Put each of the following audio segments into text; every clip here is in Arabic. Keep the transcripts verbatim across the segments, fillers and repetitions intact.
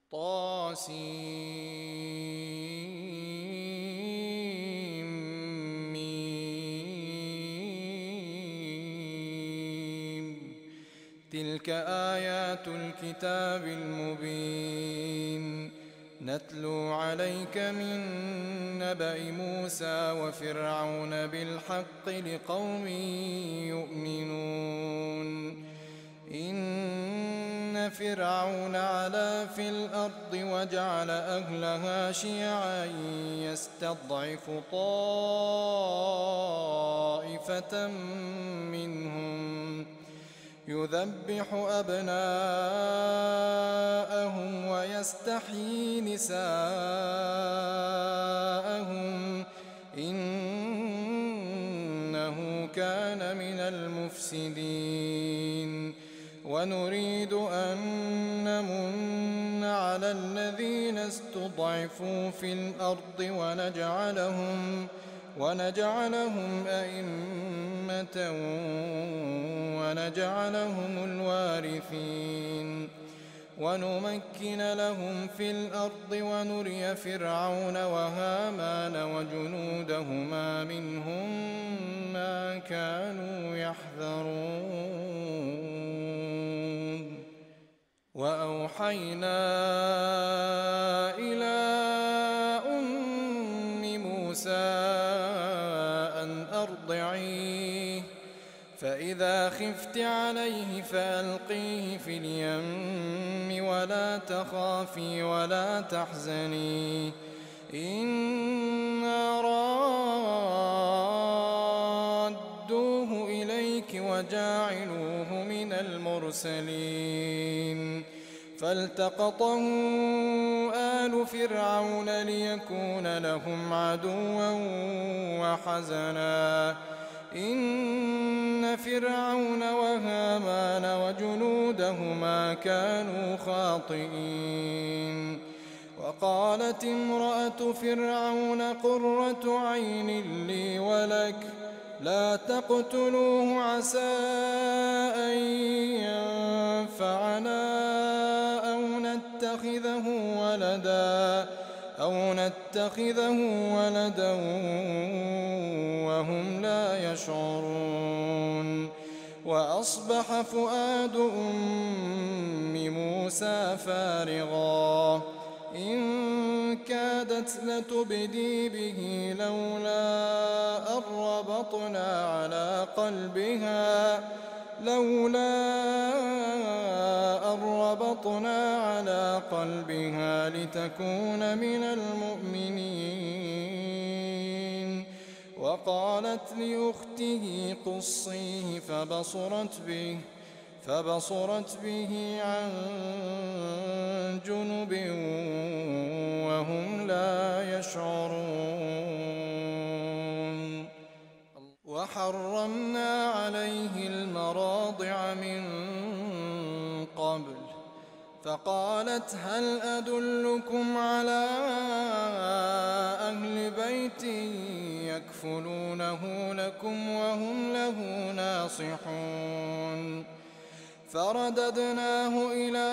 طاسيم. تلك آيات الكتاب المبين. نتلو عليك من نبأ موسى وفرعون بالحق لقوم يؤمنون. إن فرعون علا في الأرض وجعل أهلها شيعا يستضعف طائفة منهم يذبح أبناءهم ويستحيي نساءهم إنه كان من المفسدين. ونريد أن نمن على الذين استضعفوا في الأرض ونجعلهم ونجعلهم أئمة ونجعلهم الوارثين. ونمكن لهم في الأرض ونري فرعون وهامان وجنودهما منهم ما كانوا يحذرون. وأوحينا إلى أم موسى أن أرضعيه فإذا خفت عليه فألقيه في اليم ولا تخافي ولا تحزني إنا رادوه إليك وجاعلوه من المرسلين. فالتقطه آل فرعون ليكون لهم عدوا وحزنا إن فرعون وهامان وجنودهما كانوا خاطئين. وقالت امرأة فرعون قرة عين لي ولك لا تقتلوه عسى أن ينفعنا أو نتخذه ولدا أو نتخذه ولدا وهم لا يشعرون. وأصبح فؤاد أم موسى فارغا إن كادت لتبدي به لولا أن ربطنا على قلبها لولا أن ربطنا على قلبها لتكون من المؤمنين. وقالت لأخته قصيه فبصرت به فبصرت به عن جنب وهم لا يشعرون. وحرمنا عليه المراضع من قبل فقالت هل أدلكم على أهل بيت يكفلونه لكم وهم له ناصحون. فرددناه إلى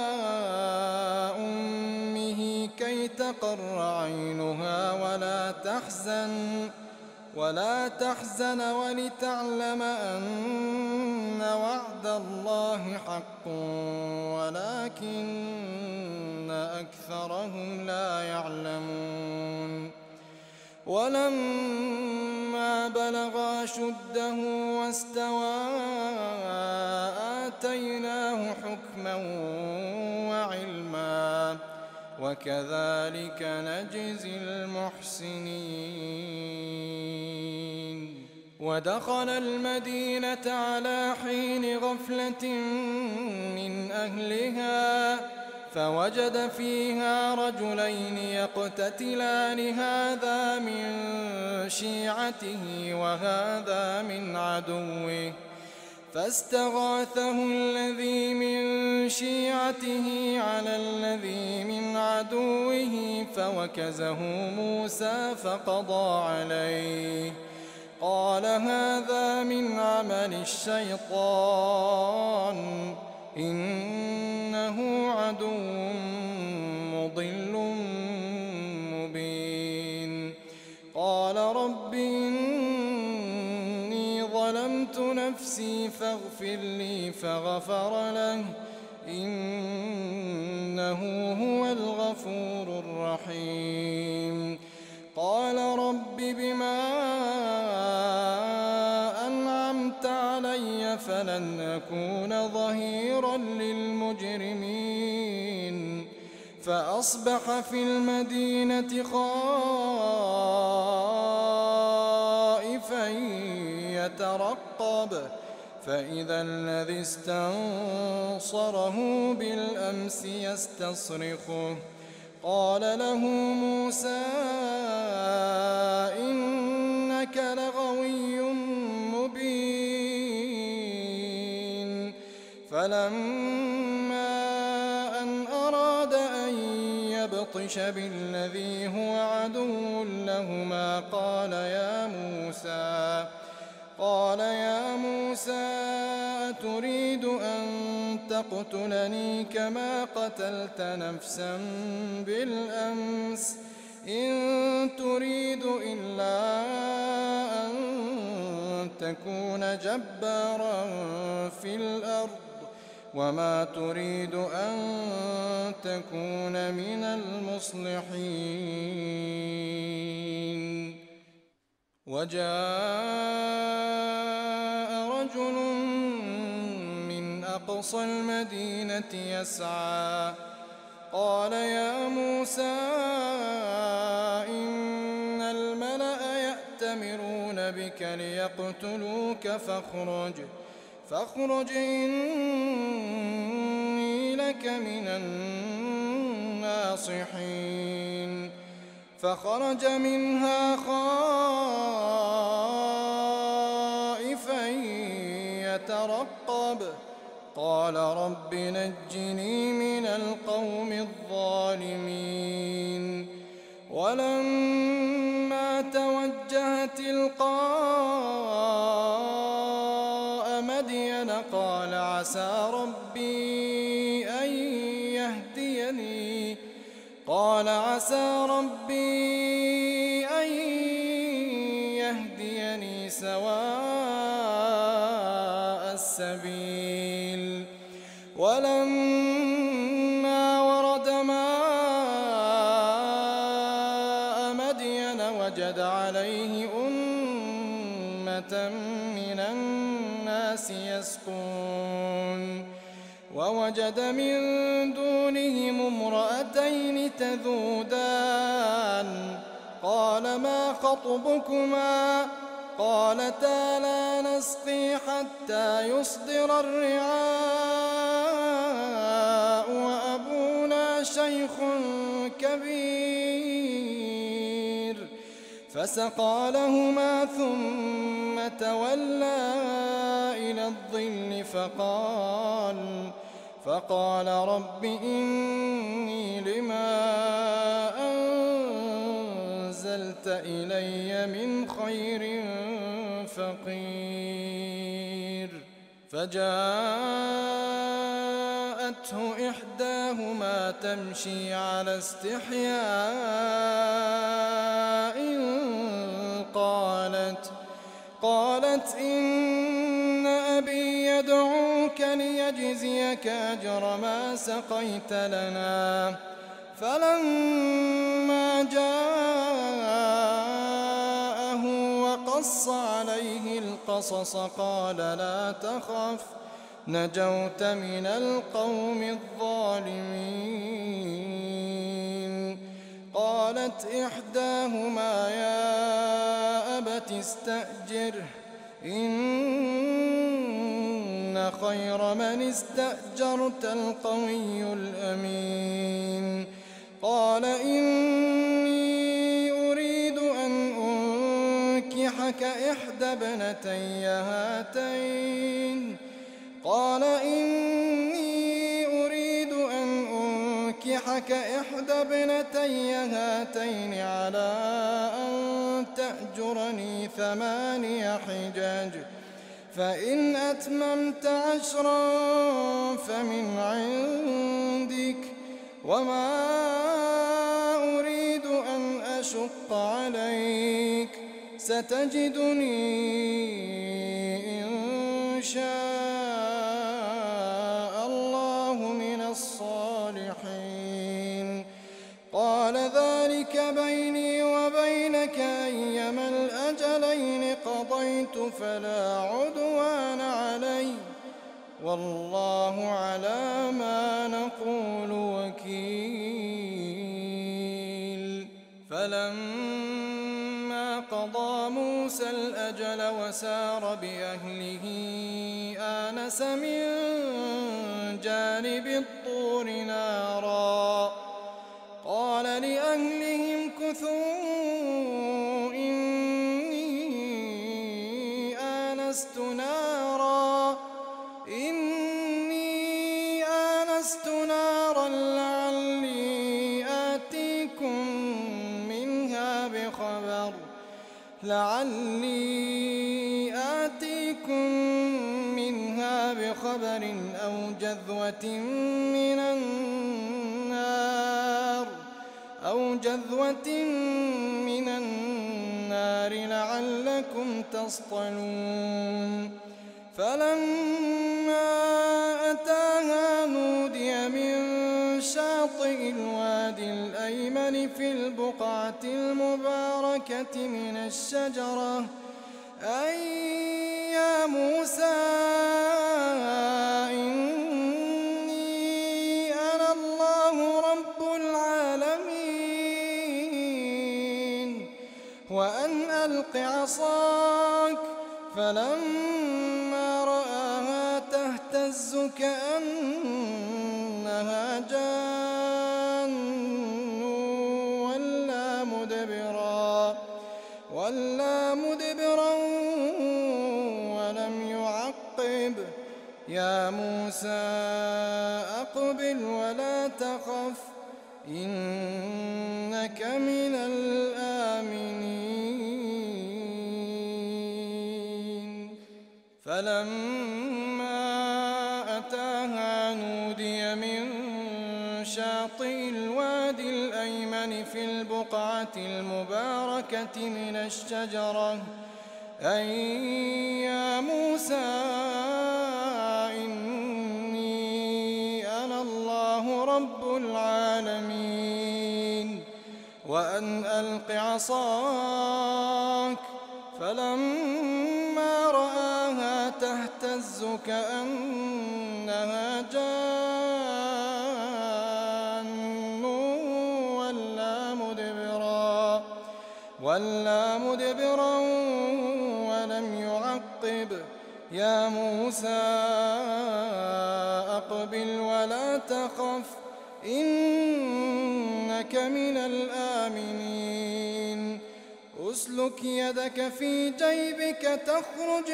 أمه كي تقر عينها ولا تحزن ولا تحزن ولتعلم أن وعد الله حق ولكن أكثرهم لا يعلمون. ولما بلغ أشده واستوى آتيناه حكما وعلما وكذلك نجزي المحسنين. ودخل المدينة على حين غفلة من أهلها فوجد فيها رجلين يقتتلان هذا من شيعته وهذا من عدوه فاستغاثه الذي من شيعته على الذي من عدوه فوكزه موسى فقضى عليه قال هذا من عمل الشيطان إنه عدو مضل مبين. قال رب إني ظلمت نفسي فاغفر لي فغفر له إنه هو الغفور الرحيم. قال رب بما أنعمت علي فلن أكون ظهيرا للمجرمين. فأصبح في المدينة خائفا يترقب فإذا الذي استنصره بالأمس يستصرخه. قال له موسى إنك لغوي مبين. فلما أن أراد أن يبطش بالذي هو عدو لهما قال يا موسى قال يا موسى أتريد أن تقتلني كما قتلت نفسا بالأمس إن تريد إلا أن تكون جبارا في الأرض وما تريد أن تكون من المصلحين. وجاء رجل من أقصى المدينة يسعى قال يا موسى إن الملأ يأتمرون بك ليقتلوك فاخرج فاخرج إني لك من الناصحين. فخرج منها خائفا يترقب قال رب نجني من القوم الظالمين. ولما توجه تلقاء مدين قال عسى ربي أن يهديني قال عسى ربي أن يهديني سواء السبيل. ولما ورد ماء مدين وجد عليه أمة من الناس يسقون ووجد من دونهم امرأتين تذودان قال ما خطبكما قالتا لا نسقي حتى يصدر الرعاء وأبونا شيخ كبير. فسقى لهما ثم تولى إلى الظل فقال فقال رب إني لما أنزلت إلي من خير فقير. فجاءته إحداهما تمشي على استحياء قالت قالت إن أبي يدعوك ليجزيك أجر ما سقيت لنا. فلما جاءه وقص عليه القصص قال لا تخف نجوت من القوم الظالمين. قالت إحداهما يا أبت استأجره إن خير من استأجرت القوي الأمين. قال إني أريد أن أنكحك إحدى ابنتي هاتين قال إني أريد أن أنكحك إحدى ابنتي هاتين على أن تأجرني ثماني حجج فإن أتممت عشرا فمن عندك وما أريد أن أشق عليك ستجدني إن شاء الله من الصالحين. قال ذلك بيني وبينك أيما الأجلين قضيت فلا عدوان علي والله على ما نقول وكيل. فلما قضى موسى الأجل وسار بأهله آنس من جانب الطور نارا قال لأهلهم كثوا إني آنست نارا إني آنست نارا لعلي آتيكم منها بخبر لعلي آتيكم منها بخبر أو جذوة من النار أو جذوة من النار لعلكم تصطلون. فلما أتاها نودي من شاطئ الوادي الأيمن في البقعة المباركة من الشجرة أي يا موسى إني أنا الله رب العالمين وأن ألق عصاك. فلما رآها تهتز كأنها جان ولا مدبرا ولا مدبرا ولم يعقب. يا موسى أقبل ولا تخف إنك من الآمنين. فلما أتاها نودي من شاطئ الوادي الأيمن في البقعة المباركة من الشجرة أي يا موسى إني أنا الله رب العالمين وأن ألق عصاك. فلما رآها تهتز كأنها جان ولا مدبرا ولا مدبرا ولم يعقب. يا موسى أقبل ولا تخف إنك من الآمنين. أسلك يدك في جيبك تخرج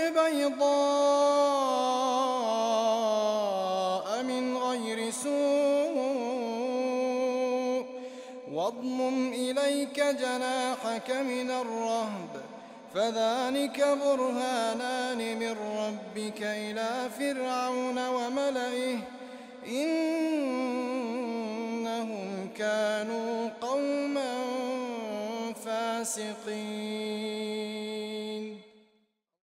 بيضاء من غير سوء واضمم إليك جناحك من الرهب فذلك برهانان من ربك إلى فرعون وملئه إنهم كانوا قوما فاسقين.